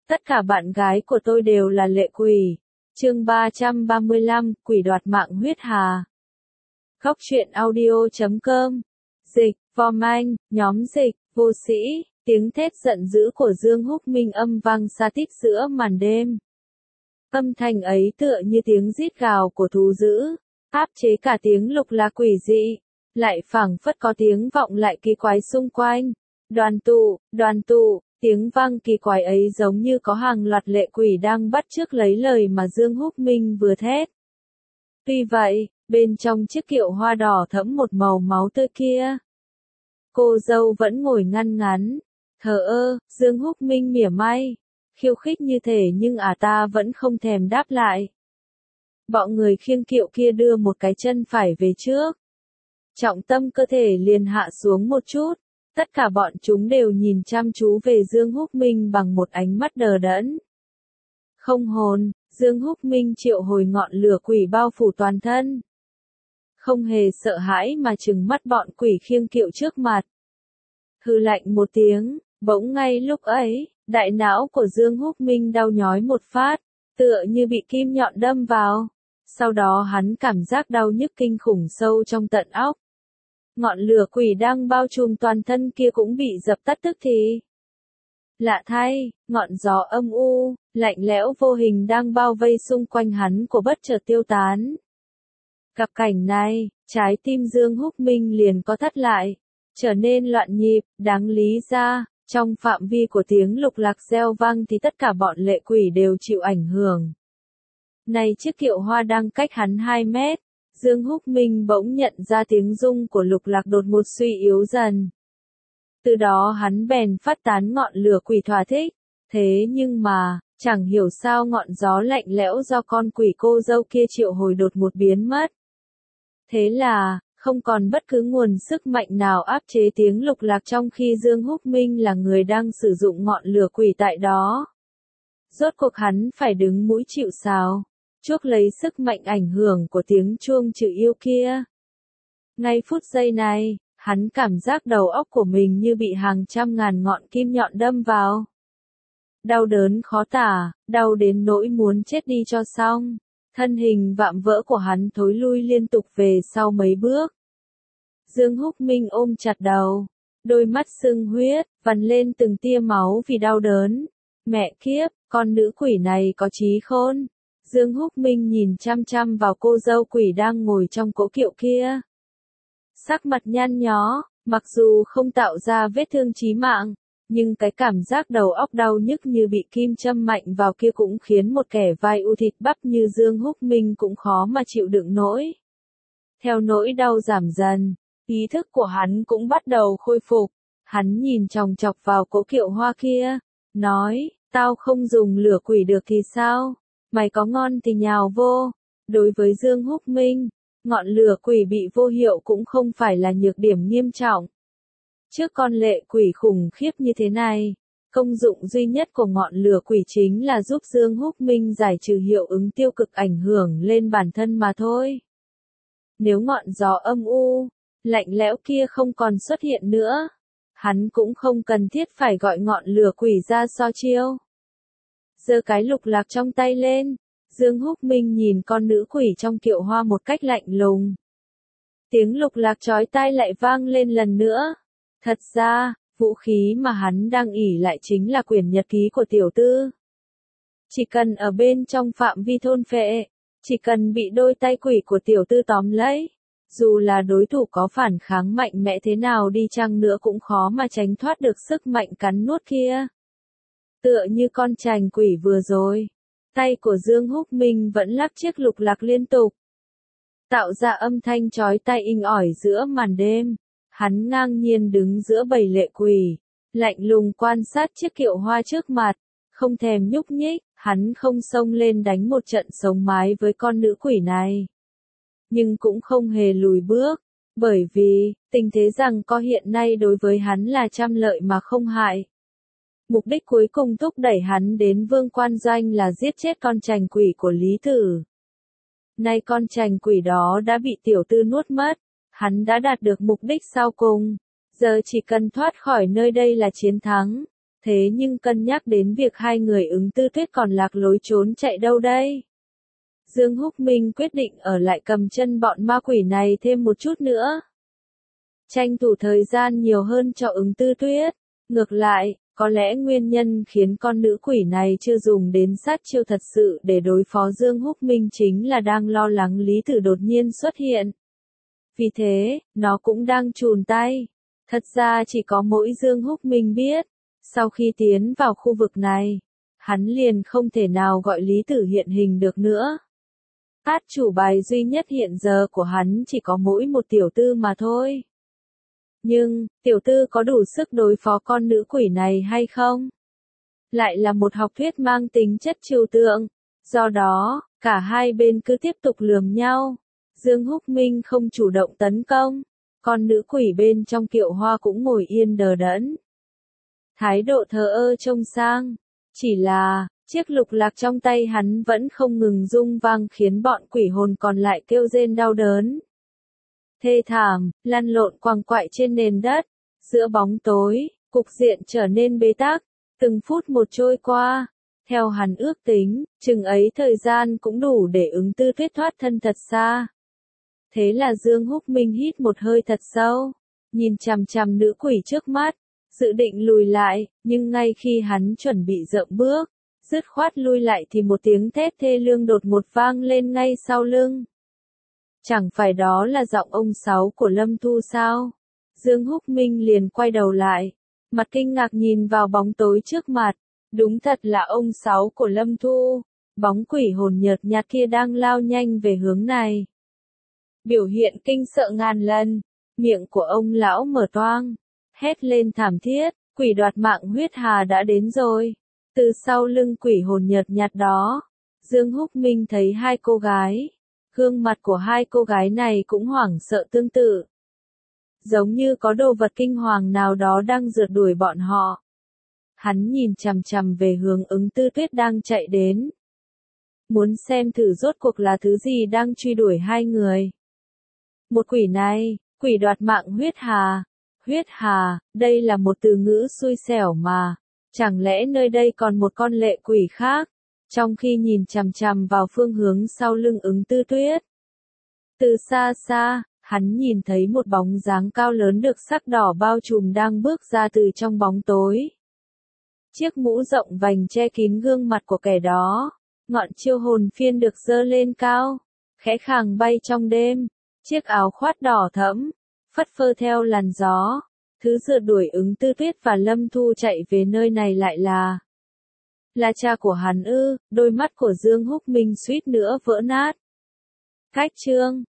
Tất cả bạn gái của tôi đều là lệ quỷ. Chương 335, quỷ đoạt mạng huyết hà. Góc truyện audio.com. Dịch, Vom Anh, nhóm dịch, vô sĩ, tiếng thét giận dữ của Dương Húc Minh âm vang xa tít giữa màn đêm. Âm thanh ấy tựa như tiếng rít gào của thú dữ, áp chế cả tiếng lục lạc quỷ dị, lại phảng phất có tiếng vọng lại kỳ quái xung quanh. Đoàn tụ, tiếng vang kỳ quái ấy giống như có hàng loạt lệ quỷ đang bắt chước lấy lời mà Dương Húc Minh vừa thét. Tuy vậy, bên trong chiếc kiệu hoa đỏ thẫm một màu máu tươi kia, cô dâu vẫn ngồi ngăn ngắn, thờ ơ. Dương Húc Minh mỉa mai, khiêu khích như thể nhưng ta vẫn không thèm đáp lại. Bọn người khiêng kiệu kia đưa một cái chân phải về trước, trọng tâm cơ thể liền hạ xuống một chút. Tất cả bọn chúng đều nhìn chăm chú về Dương Húc Minh bằng một ánh mắt đờ đẫn. Không hồn, Dương Húc Minh triệu hồi ngọn lửa quỷ bao phủ toàn thân. Không hề sợ hãi mà trừng mắt bọn quỷ khiêng kiệu trước mặt. Hừ lạnh một tiếng, bỗng ngay lúc ấy, đại não của Dương Húc Minh đau nhói một phát, tựa như bị kim nhọn đâm vào. Sau đó hắn cảm giác đau nhức kinh khủng sâu trong tận óc. Ngọn lửa quỷ đang bao trùm toàn thân kia cũng bị dập tắt tức thì. Lạ thay, ngọn gió âm u, lạnh lẽo vô hình đang bao vây xung quanh hắn của bất chợt tiêu tán. Gặp cảnh này, trái tim Dương Húc Minh liền có thắt lại, trở nên loạn nhịp. Đáng lý ra, trong phạm vi của tiếng lục lạc reo vang thì tất cả bọn lệ quỷ đều chịu ảnh hưởng. Này chiếc kiệu hoa đang cách hắn 2 mét. Dương Húc Minh bỗng nhận ra tiếng rung của lục lạc đột ngột suy yếu dần. Từ đó hắn bèn phát tán ngọn lửa quỷ thỏa thích. Thế nhưng mà, chẳng hiểu sao ngọn gió lạnh lẽo do con quỷ cô dâu kia triệu hồi đột ngột biến mất. Thế là, không còn bất cứ nguồn sức mạnh nào áp chế tiếng lục lạc trong khi Dương Húc Minh là người đang sử dụng ngọn lửa quỷ tại đó. Rốt cuộc hắn phải đứng mũi chịu sào, chuốc lấy sức mạnh ảnh hưởng của tiếng chuông trừ yêu kia. Ngay phút giây này, hắn cảm giác đầu óc của mình như bị hàng trăm ngàn ngọn kim nhọn đâm vào. Đau đớn khó tả, đau đến nỗi muốn chết đi cho xong. Thân hình vạm vỡ của hắn thối lui liên tục về sau mấy bước. Dương Húc Minh ôm chặt đầu, đôi mắt sưng huyết, vằn lên từng tia máu vì đau đớn. Mẹ kiếp, con nữ quỷ này có trí khôn. Dương Húc Minh nhìn chăm chăm vào cô dâu quỷ đang ngồi trong cỗ kiệu kia. Sắc mặt nhăn nhó, mặc dù không tạo ra vết thương chí mạng, nhưng cái cảm giác đầu óc đau nhức như bị kim châm mạnh vào kia cũng khiến một kẻ vai u thịt bắp như Dương Húc Minh cũng khó mà chịu đựng nổi. Theo nỗi đau giảm dần, ý thức của hắn cũng bắt đầu khôi phục. Hắn nhìn chòng chọc vào cỗ kiệu hoa kia, nói, tao không dùng lửa quỷ được thì sao? Mày có ngon thì nhào vô. Đối với Dương Húc Minh, ngọn lửa quỷ bị vô hiệu cũng không phải là nhược điểm nghiêm trọng. Trước con lệ quỷ khủng khiếp như thế này, công dụng duy nhất của ngọn lửa quỷ chính là giúp Dương Húc Minh giải trừ hiệu ứng tiêu cực ảnh hưởng lên bản thân mà thôi. Nếu ngọn gió âm u, lạnh lẽo kia không còn xuất hiện nữa, hắn cũng không cần thiết phải gọi ngọn lửa quỷ ra so chiêu. Giơ cái lục lạc trong tay lên, Dương Húc Minh nhìn con nữ quỷ trong kiệu hoa một cách lạnh lùng. Tiếng lục lạc chói tai lại vang lên lần nữa. Thật ra, vũ khí mà hắn đang ỷ lại chính là quyển nhật ký của tiểu tư. Chỉ cần ở bên trong phạm vi thôn phệ, chỉ cần bị đôi tay quỷ của tiểu tư tóm lấy, dù là đối thủ có phản kháng mạnh mẽ thế nào đi chăng nữa cũng khó mà tránh thoát được sức mạnh cắn nuốt kia. Tựa như con trành quỷ vừa rồi, tay của Dương Húc Minh vẫn lắc chiếc lục lạc liên tục, tạo ra âm thanh chói tai inh ỏi giữa màn đêm. Hắn ngang nhiên đứng giữa bầy lệ quỷ, lạnh lùng quan sát chiếc kiệu hoa trước mặt, không thèm nhúc nhích. Hắn không xông lên đánh một trận sống mái với con nữ quỷ này, nhưng cũng không hề lùi bước, bởi vì tình thế rằng có hiện nay đối với hắn là trăm lợi mà không hại. Mục đích cuối cùng thúc đẩy hắn đến Vương Quan Doanh là giết chết con trành quỷ của Lý Tử. Nay con trành quỷ đó đã bị tiểu tư nuốt mất, hắn đã đạt được mục đích sau cùng, giờ chỉ cần thoát khỏi nơi đây là chiến thắng. Thế nhưng cân nhắc đến việc hai người Ứng Tư Tuyết còn lạc lối trốn chạy đâu đây? Dương Húc Minh quyết định ở lại cầm chân bọn ma quỷ này thêm một chút nữa. Tranh thủ thời gian nhiều hơn cho Ứng Tư Tuyết. Ngược lại, có lẽ nguyên nhân khiến con nữ quỷ này chưa dùng đến sát chiêu thật sự để đối phó Dương Húc Minh chính là đang lo lắng Lý Tử đột nhiên xuất hiện. Vì thế, nó cũng đang chùn tay. Thật ra chỉ có mỗi Dương Húc Minh biết, sau khi tiến vào khu vực này, hắn liền không thể nào gọi Lý Tử hiện hình được nữa. Át chủ bài duy nhất hiện giờ của hắn chỉ có mỗi một tiểu tư mà thôi. Nhưng, tiểu tư có đủ sức đối phó con nữ quỷ này hay không? Lại là một học thuyết mang tính chất trừu tượng. Do đó, cả hai bên cứ tiếp tục lườm nhau. Dương Húc Minh không chủ động tấn công. Con nữ quỷ bên trong kiệu hoa cũng ngồi yên đờ đẫn. Thái độ thờ ơ trông sang. Chỉ là, chiếc lục lạc trong tay hắn vẫn không ngừng rung vang khiến bọn quỷ hồn còn lại kêu rên đau đớn. Thê thảm, lăn lộn quằn quại trên nền đất. Giữa bóng tối, cục diện trở nên bế tắc. Từng phút một trôi qua. Theo hắn ước tính, chừng ấy thời gian cũng đủ để Ứng Tư Tuyết thoát thân thật xa. Thế là Dương Húc Minh hít một hơi thật sâu. Nhìn chằm chằm nữ quỷ trước mắt. Dự định lùi lại, nhưng ngay khi hắn chuẩn bị dậm bước, dứt khoát lui lại thì một tiếng thét thê lương đột ngột vang lên ngay sau lưng. Chẳng phải đó là giọng ông Sáu của Lâm Thu sao? Dương Húc Minh liền quay đầu lại, mặt kinh ngạc nhìn vào bóng tối trước mặt. Đúng thật là ông Sáu của Lâm Thu, bóng quỷ hồn nhợt nhạt kia đang lao nhanh về hướng này. Biểu hiện kinh sợ ngàn lần, miệng của ông lão mở toang, hét lên thảm thiết, quỷ đoạt mạng huyết hà đã đến rồi. Từ sau lưng quỷ hồn nhợt nhạt đó, Dương Húc Minh thấy hai cô gái. Gương mặt của hai cô gái này cũng hoảng sợ tương tự. Giống như có đồ vật kinh hoàng nào đó đang rượt đuổi bọn họ. Hắn nhìn chằm chằm về hướng Ứng Tư Tuyết đang chạy đến. Muốn xem thử rốt cuộc là thứ gì đang truy đuổi hai người. Một quỷ này, quỷ đoạt mạng huyết hà. Huyết hà, đây là một từ ngữ xui xẻo mà. Chẳng lẽ nơi đây còn một con lệ quỷ khác? Trong khi nhìn chằm chằm vào phương hướng sau lưng Ứng Tư Tuyết. Từ xa xa, hắn nhìn thấy một bóng dáng cao lớn được sắc đỏ bao trùm đang bước ra từ trong bóng tối. Chiếc mũ rộng vành che kín gương mặt của kẻ đó. Ngọn chiêu hồn phiên được giơ lên cao, khẽ khàng bay trong đêm. Chiếc áo khoác đỏ thẫm, phất phơ theo làn gió. Thứ rượt đuổi Ứng Tư Tuyết và Lâm Thu chạy về nơi này lại là cha của hắn ư? Đôi mắt của Dương Húc Minh suýt nữa vỡ nát. Cách chương